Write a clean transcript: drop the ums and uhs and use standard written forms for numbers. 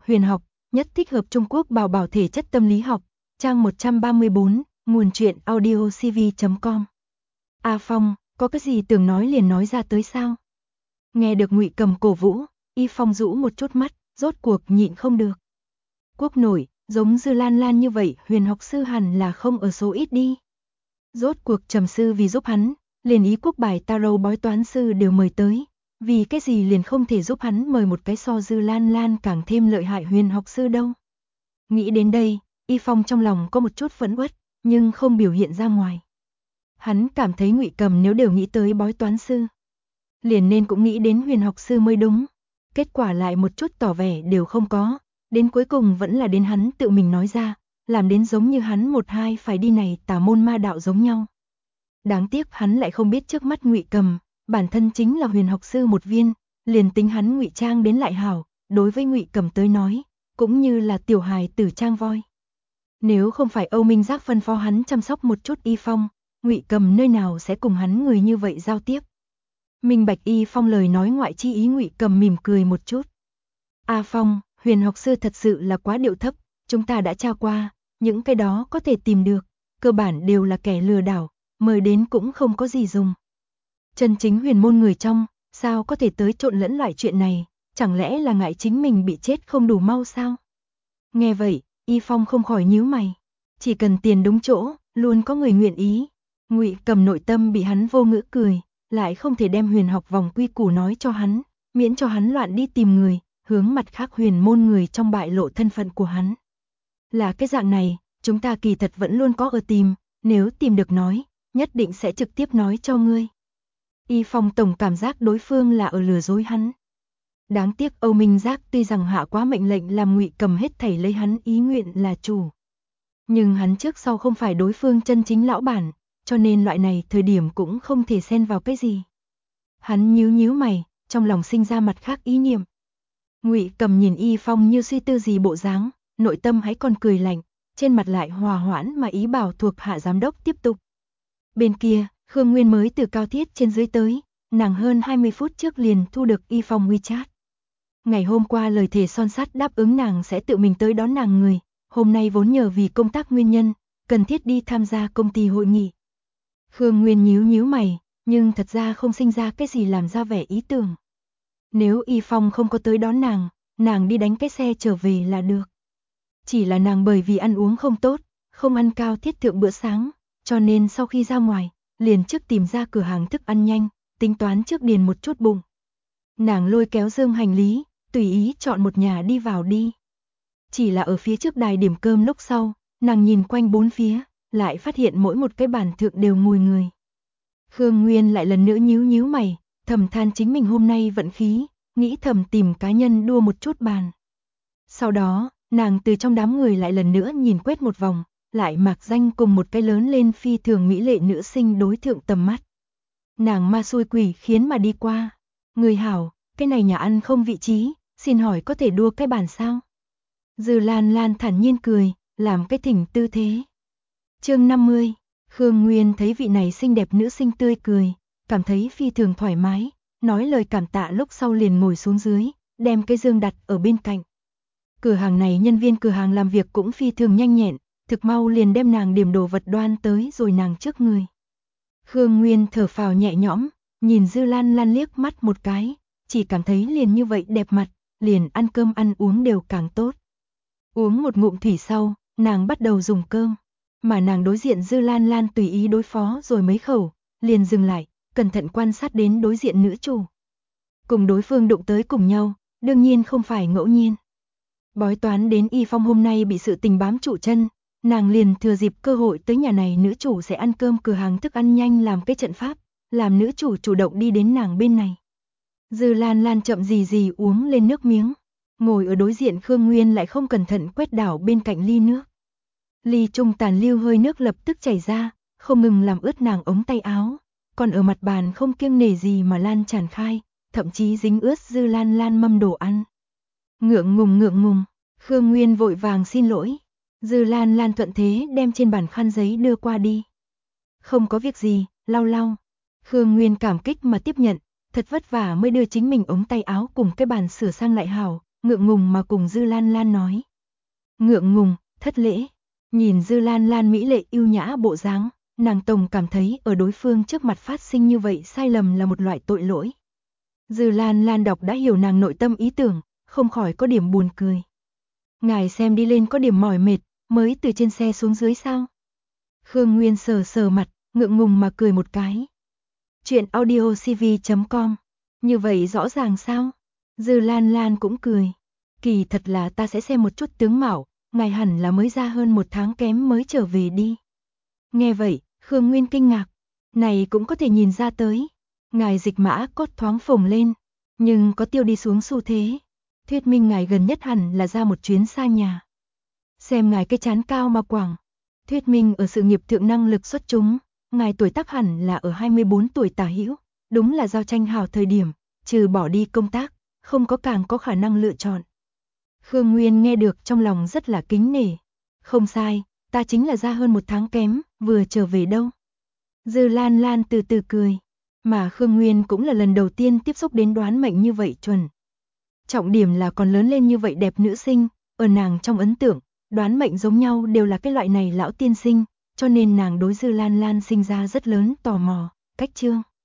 huyền học, nhất thích hợp Trung Quốc bảo bảo thể chất tâm lý học, trang 134, nguồn truyện audiocv.com. A Phong, có cái gì tưởng nói liền nói ra tới sao? Nghe được Ngụy Cầm cổ vũ, Y Phong rũ một chút mắt, rốt cuộc nhịn không được. Quốc nổi, giống Dư Lan Lan như vậy, huyền học sư hẳn là không ở số ít đi. Rốt cuộc Trầm sư vì giúp hắn, liền ý quốc bài tarot bói toán sư đều mời tới, vì cái gì liền không thể giúp hắn mời một cái so Dư Lan Lan càng thêm lợi hại huyền học sư đâu. Nghĩ đến đây, Y Phong trong lòng có một chút phẫn uất, nhưng không biểu hiện ra ngoài. Hắn cảm thấy Ngụy Cầm nếu đều nghĩ tới bói toán sư, liền nên cũng nghĩ đến huyền học sư mới đúng. Kết quả lại một chút tỏ vẻ đều không có, đến cuối cùng vẫn là đến hắn tự mình nói ra, làm đến giống như hắn một hai phải đi này tà môn ma đạo giống nhau. Đáng tiếc hắn lại không biết trước mắt Ngụy Cầm, bản thân chính là huyền học sư một viên, liền tính hắn ngụy trang đến lại hảo, đối với Ngụy Cầm tới nói, cũng như là tiểu hài tử trang voi. Nếu không phải Âu Minh Giác phân phó hắn chăm sóc một chút Y Phong, Ngụy Cầm nơi nào sẽ cùng hắn người như vậy giao tiếp. Minh bạch Y Phong lời nói ngoại chi ý, Ngụy Cầm mỉm cười một chút. A Phong, huyền học sư thật sự là quá điệu thấp, chúng ta đã tra qua, những cái đó có thể tìm được, cơ bản đều là kẻ lừa đảo, mời đến cũng không có gì dùng. Chân chính huyền môn người trong, sao có thể tới trộn lẫn loại chuyện này, chẳng lẽ là ngại chính mình bị chết không đủ mau sao? Nghe vậy, Y Phong không khỏi nhíu mày, chỉ cần tiền đúng chỗ, luôn có người nguyện ý. Ngụy Cầm nội tâm bị hắn vô ngữ cười, lại không thể đem huyền học vòng quy củ nói cho hắn, miễn cho hắn loạn đi tìm người, hướng mặt khác huyền môn người trong bại lộ thân phận của hắn. Là cái dạng này, chúng ta kỳ thật vẫn luôn có ở tìm, nếu tìm được nói, nhất định sẽ trực tiếp nói cho ngươi. Y Phong tổng cảm giác đối phương là ở lừa dối hắn. Đáng tiếc Âu Minh Giác tuy rằng hạ quá mệnh lệnh làm Ngụy Cầm hết thảy lấy hắn ý nguyện là chủ. Nhưng hắn trước sau không phải đối phương chân chính lão bản, cho nên loại này thời điểm cũng không thể xen vào cái gì. Hắn nhíu nhíu mày, trong lòng sinh ra mặt khác ý niệm. Ngụy Cầm nhìn Y Phong như suy tư gì bộ dáng, nội tâm hãy còn cười lạnh, trên mặt lại hòa hoãn mà ý bảo thuộc hạ giám đốc tiếp tục. Bên kia, Khương Nguyên mới từ Cao Thiết trên dưới tới, nàng hơn 20 phút trước liền thu được Y Phong WeChat. Ngày hôm qua lời thề son sắt đáp ứng nàng sẽ tự mình tới đón nàng người, hôm nay vốn nhờ vì công tác nguyên nhân, cần thiết đi tham gia công ty hội nghị. Khương Nguyên nhíu nhíu mày, nhưng thật ra không sinh ra cái gì làm ra vẻ ý tưởng. Nếu Y Phong không có tới đón nàng đi đánh cái xe trở về là được. Chỉ là nàng bởi vì ăn uống không tốt, không ăn Cao Thiết thượng bữa sáng, cho nên sau khi ra ngoài, liền trước tìm ra cửa hàng thức ăn nhanh, tính toán trước điền một chút bụng. Nàng lôi kéo dương hành lý, tùy ý chọn một nhà đi vào đi. Chỉ là ở phía trước đài điểm cơm lúc sau, nàng nhìn quanh bốn phía, lại phát hiện mỗi một cái bàn thượng đều ngồi người. Khương Nguyên lại lần nữa nhíu nhíu mày, thầm than chính mình hôm nay vận khí, nghĩ thầm tìm cá nhân đua một chút bàn. Sau đó, nàng từ trong đám người lại lần nữa nhìn quét một vòng, lại mạc danh cùng một cái lớn lên phi thường mỹ lệ nữ sinh đối thượng tầm mắt. Nàng ma xui quỷ khiến mà đi qua. Người hảo, cái này nhà ăn không vị trí, xin hỏi có thể đua cái bàn sao? Dư Lan Lan thản nhiên cười, làm cái thỉnh tư thế. Chương 50, Khương Nguyên thấy vị này xinh đẹp nữ sinh tươi cười, cảm thấy phi thường thoải mái, nói lời cảm tạ lúc sau liền ngồi xuống dưới, đem cái dương đặt ở bên cạnh. Cửa hàng này nhân viên cửa hàng làm việc cũng phi thường nhanh nhẹn, thực mau liền đem nàng điểm đồ vật đoan tới rồi nàng trước người. Khương Nguyên thở phào nhẹ nhõm, nhìn Dư Lan Lan liếc mắt một cái, chỉ cảm thấy liền như vậy đẹp mặt, liền ăn cơm ăn uống đều càng tốt. Uống một ngụm thủy sau, nàng bắt đầu dùng cơm, mà nàng đối diện Dư Lan Lan tùy ý đối phó rồi mấy khẩu, liền dừng lại, cẩn thận quan sát đến đối diện nữ chủ. Cùng đối phương đụng tới cùng nhau, đương nhiên không phải ngẫu nhiên. Bói toán đến Y Phong hôm nay bị sự tình bám trụ chân, nàng liền thừa dịp cơ hội tới nhà này nữ chủ sẽ ăn cơm cửa hàng thức ăn nhanh làm cái trận pháp, làm nữ chủ chủ động đi đến nàng bên này. Dư Lan Lan chậm gì uống lên nước miếng, ngồi ở đối diện Khương Nguyên lại không cẩn thận quét đảo bên cạnh ly nước. Ly trung tàn lưu hơi nước lập tức chảy ra, không ngừng làm ướt nàng ống tay áo, còn ở mặt bàn không kiêng nể gì mà lan tràn khai, thậm chí dính ướt Dư Lan Lan mâm đồ ăn. Ngượng ngùng, Khương Nguyên vội vàng xin lỗi. Dư Lan Lan thuận thế đem trên bàn khăn giấy đưa qua đi. Không có việc gì, lau. Khương Nguyên cảm kích mà tiếp nhận, thật vất vả mới đưa chính mình ống tay áo cùng cái bàn sửa sang lại hảo, ngượng ngùng mà cùng Dư Lan Lan nói. Ngượng ngùng, thất lễ. Nhìn Dư Lan Lan mỹ lệ yêu nhã bộ dáng, nàng tổng cảm thấy ở đối phương trước mặt phát sinh như vậy sai lầm là một loại tội lỗi. Dư Lan Lan đọc đã hiểu nàng nội tâm ý tưởng, không khỏi có điểm buồn cười. Ngài xem đi lên có điểm mỏi mệt, mới từ trên xe xuống dưới sao? Khương Nguyên sờ sờ mặt, ngượng ngùng mà cười một cái. Chuyện audiocv.com. Như vậy rõ ràng sao? Dư Lan Lan cũng cười. Kỳ thật là ta sẽ xem một chút tướng mạo, ngài hẳn là mới ra hơn 1 tháng kém mới trở về đi. Nghe vậy, Khương Nguyên kinh ngạc. Này cũng có thể nhìn ra tới. Ngài dịch mã cốt thoáng phồng lên, nhưng có tiêu đi xuống xu thế. Thuyết minh ngài gần nhất hẳn là ra một chuyến xa nhà. Xem ngài cái chán cao mà quảng. Thuyết minh ở sự nghiệp thượng năng lực xuất chúng. Ngài tuổi tác hẳn là ở 24 tuổi tả hữu. Đúng là giao tranh hào thời điểm, trừ bỏ đi công tác, không có càng có khả năng lựa chọn. Khương Nguyên nghe được trong lòng rất là kính nể. Không sai, ta chính là ra hơn 1 tháng kém, vừa trở về đâu. Dư Lan Lan từ từ cười. Mà Khương Nguyên cũng là lần đầu tiên tiếp xúc đến đoán mệnh như vậy chuẩn. Trọng điểm là còn lớn lên như vậy đẹp nữ sinh, ở nàng trong ấn tượng, đoán mệnh giống nhau đều là cái loại này lão tiên sinh, cho nên nàng đối Dư Lan Lan sinh ra rất lớn tò mò, cách chương.